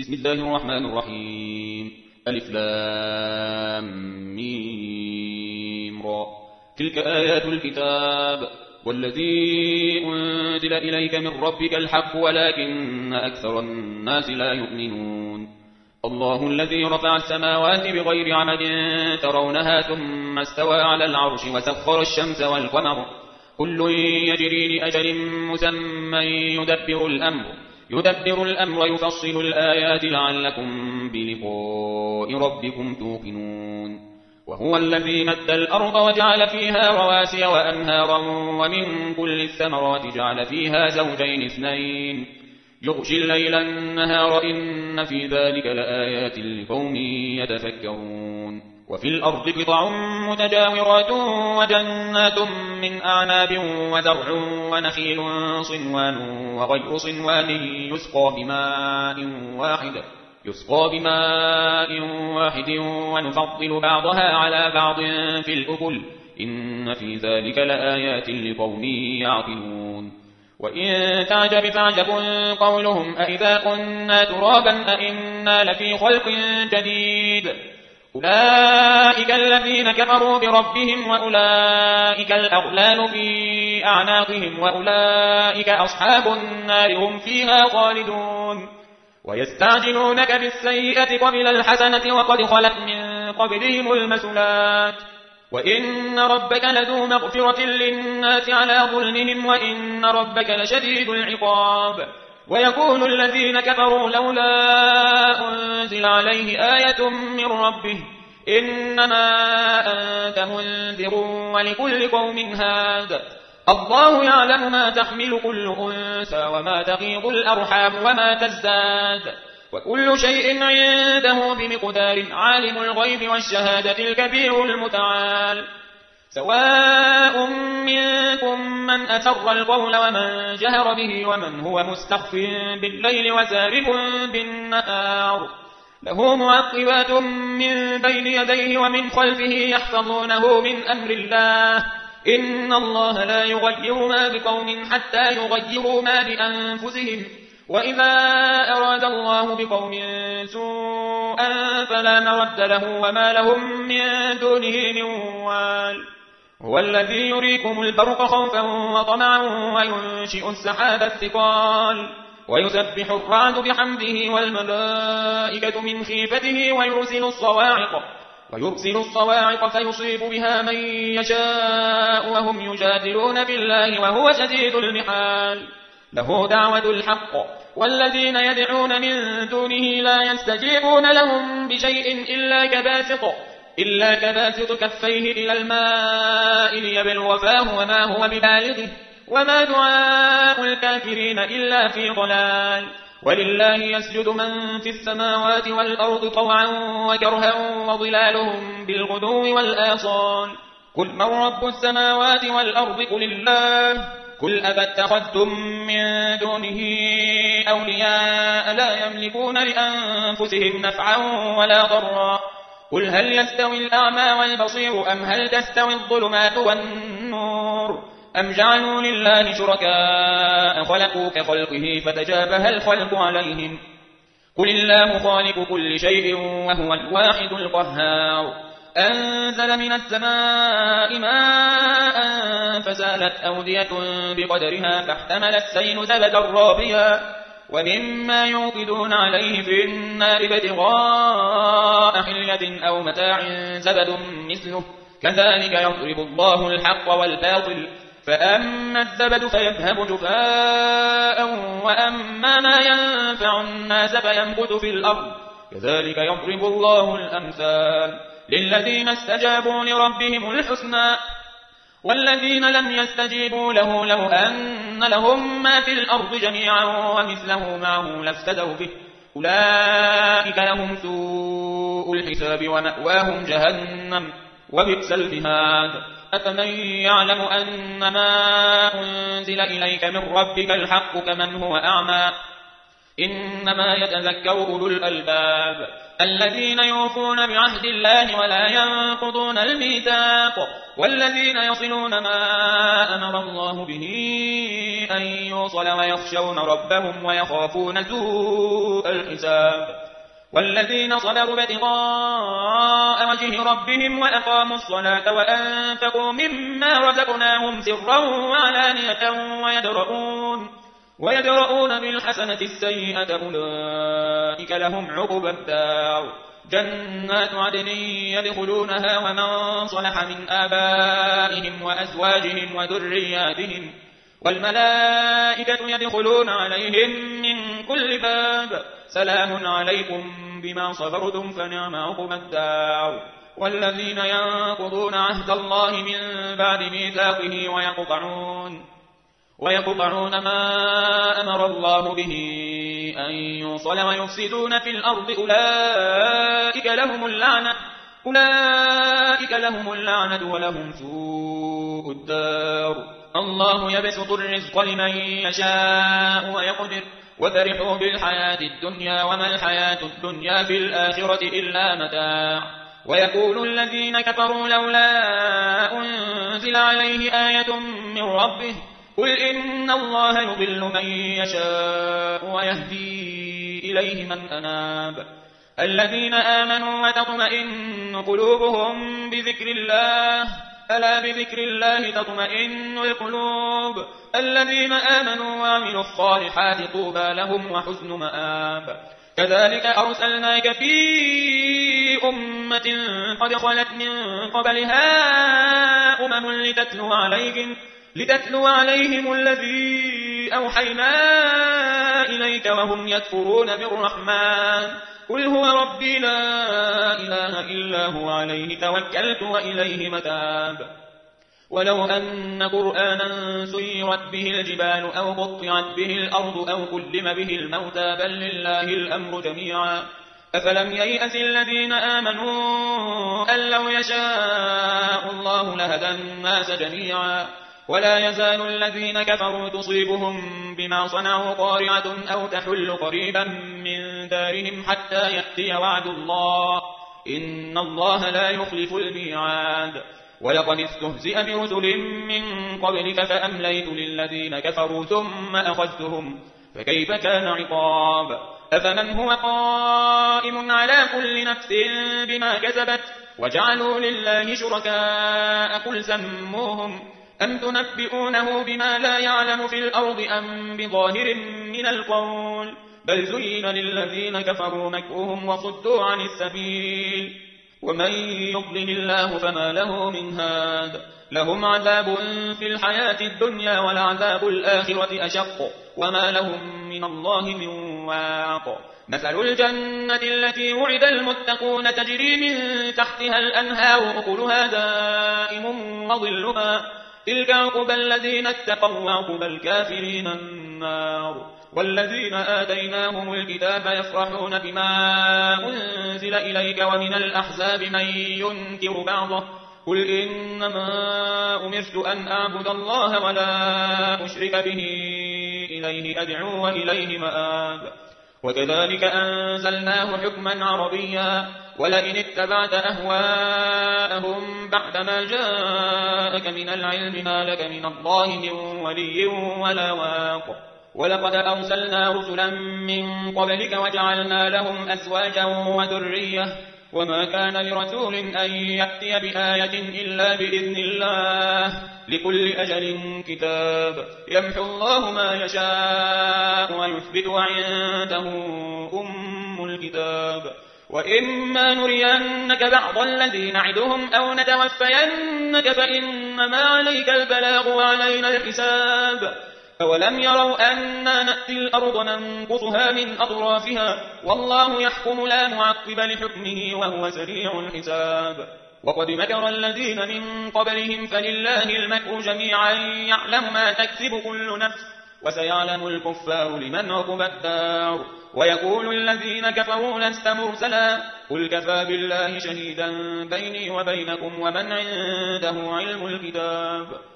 بسم الله الرحمن الرحيم. ألف لام ميم را. تلك آيات الكتاب والذي أنزل إليك من ربك الحق ولكن أكثر الناس لا يؤمنون. الله الذي رفع السماوات بغير عمد ترونها ثم استوى على العرش وسخر الشمس والقمر كل يجري لأجل مسمى يدبر الأمر يفصل الآيات لعلكم بلقاء ربكم توقنون. وهو الذي مد الأرض وجعل فيها رواسي وأنهارا ومن كل الثمرات جعل فيها زوجين اثنين يغشي الليل النهار إن في ذلك لآيات لقوم يتفكرون. وفي الأرض قطع متجاورات وجنات من أعناب وزرع ونخيل صنوان وغير صنوان يسقى بماء واحد ونفضل بعضها على بعض في الأكل إن في ذلك لآيات لقوم يعقلون. وإن تعجب فعجب قولهم أإذا كنا ترابا أإنا لفي خلق جديد أولئك الذين كفروا بربهم وأولئك الأغلال في أعناقهم وأولئك أصحاب النار هم فيها خالدون. ويستعجلونك بالسيئة قبل الحسنة وقد خلت من قبلهم المثلات وإن ربك لذو مغفرة للناس على ظلمهم وإن ربك لشديد العقاب. ويقول الذين كفروا لولا أنزل عليه آية من ربه إنما أنت منذر ولكل قوم هاد الله يعلم ما تحمل كل أنثى وما تغيض الأرحام وما تزداد وكل شيء عنده بمقدار عالم الغيب والشهادة الكبير المتعال. سواء منكم من أسر القول ومن جهر به ومن هو مستخف بالليل وسارب بالنهار له معقبات من بين يديه ومن خلفه يحفظونه من أمر الله إن الله لا يغير ما بقوم حتى يغيروا ما بأنفسهم وإذا أراد الله بقوم سوءا فلا مرد له وما لهم من دونه من وال. هو الذي يريكم البرق خوفا وطمعا وينشئ السحاب الثقال ويسبح الرعد بحمده والملائكة من خيفته ويرسل الصواعق فيصيب بها من يشاء وهم يجادلون بالله وهو شديد المحال. له دعوة الحق والذين يدعون من دونه لا يستجيبون لهم بشيء إلا كباسط كفيه إلى الماء ليبلغ فاه وما هو ببالغه وما دعاء الكافرين إلا في ضلال. ولله يسجد من في السماوات والأرض طوعا وكرها وظلالهم بالغدو والآصال. قل من رب السماوات والأرض قل الله قل أفاتخذتم من دونه أولياء لا يملكون لأنفسهم نفعا ولا ضرا قل هل يستوي الأعمى والبصير أم هل تستوي الظلمات والنور أم جعلوا لله شركاء خلقوا كخلقه فتشابه الخلق عليهم قل الله خالق كل شيء وهو الواحد القهار. أنزل من السماء ماء فسالت أودية بقدرها فاحتمل السيل زبدا رابيا ومما يوقدون عليه في النار ابتغاء حلية أو متاع زبد مثله كذلك يضرب الله الحق والباطل فأما الزبد فيذهب جفاء وأما ما ينفع الناس فينبت في الأرض كذلك يضرب الله الأمثال للذين استجابوا لربهم الحسنى والذين لم يستجيبوا له لو أن لهم ما في الأرض جميعا ومثله معه لافتدوا به أولئك لهم سوء الحساب ومأواهم جهنم وبئس المهاد. أفمن يعلم أن ما أنزل إليك من ربك الحق كمن هو أعمى إنما يتذكر أولو الألباب الذين يوفون بعهد الله ولا ينقضون الميثاق والذين يصلون ما أمر الله به أن يوصل ويخشون ربهم ويخافون سوء الحساب والذين صبروا ابتغاء وجه ربهم وأقاموا الصلاة وأنفقوا مما رزقناهم سرا وعلانية ويدرؤون بالحسنة السيئة أولئك لهم عقبى الدار جنات عدن يدخلونها ومن صلح من آبائهم وأزواجهم وذرياتهم والملائكة يدخلون عليهم من كل باب سلام عليكم بما صبرتم فنعم عقبى الدار والذين ينقضون عهد الله من بعد ميثاقه ويقطعون ما أمر الله به أن يوصل ويفسدون في الأرض أولئك لهم اللعنة ولهم سوء الدار الله يبسط الرزق لمن يشاء ويقدر وفرحوا بالحياة الدنيا وما الحياة الدنيا في الآخرة إلا متاع ويقول الذين كفروا لولا أنزل عليه آية من ربه قل إن الله يضل من يشاء ويهدي إليه من أناب الذين آمنوا وتطمئن قلوبهم بذكر الله ألا بذكر الله تطمئن القلوب الذين آمنوا وعملوا الصالحات طوبى لهم وحسن مآب كذلك أرسلناك في أمة قد خلت من قبلها لتتلو عليهم الذي أوحينا إليك وهم يكفرون بالرحمن قل هو ربي لا إله إلا هو عليه توكلت وإليه متاب ولو أن قرآنا سيرت به الجبال أو قطعت به الأرض أو كلم به الموتى بل لله الأمر جميعا أفلم ييأس الذين آمنوا أن لو يشاء الله لهدى الناس جميعا ولا يزال الذين كفروا تصيبهم بما صنعوا قارعة أو تحل قريبا من دارهم حتى يأتي وعد الله إن الله لا يخلف الميعاد ولقد استهزئ برسل من قبلك فأمليت للذين كفروا ثم أخذتهم فكيف كان عقاب أفمن هو قائم على كل نفس بما كسبت وجعلوا لله شركاء قل سموهم أم تنبئونه بما لا يعلم في الأرض أم بظاهر من القول بل زين للذين كفروا مكرهم وصدوا عن السبيل ومن يضلل الله فما له من هاد لهم عذاب في الحياة الدنيا ولعذاب الآخرة أشق وما لهم من الله من واق مثل الجنة التي وعد المتقون تجري من تحتها الأنهار أكلها دائم وظلها تلك عقبى الذين اتقوا وعقبى الكافرين النار والذين آتيناهم الكتاب يفرحون بما أنزل إليك ومن الأحزاب من ينكر بعضه قل إنما أمرت أن أعبد الله ولا أشرك به إليه أدعو وإليه مآب وكذلك أنزلناه حكما عربيا ولئن اتبعت أهواءهم بعدما جاءك من العلم ما لك من الله من ولي ولا واق ولقد أرسلنا رسلا من قبلك وجعلنا لهم أزواجا وذرية وما كان لرسول أن يأتي بآية إلا بإذن الله لكل أجل كتاب يمحو الله ما يشاء ويثبت وعنده أم الكتاب وإما نرينك بعض الذي نعدهم أو نتوفينك فإنما عليك البلاغ وعلينا الحساب أولم يروا أنا نأتي الأرض ننقصها من أطرافها والله يحكم لا معقب لحكمه وهو سريع الحساب وقد مكر الذين من قبلهم فلله المكر جميعا يعلم ما تكسب كل نفس وسيعلم الكفار لمن عقبى الدار ويقول الذين كفروا لست مرسلا قل كفى بالله شهيدا بيني وبينكم ومن عنده علم الكتاب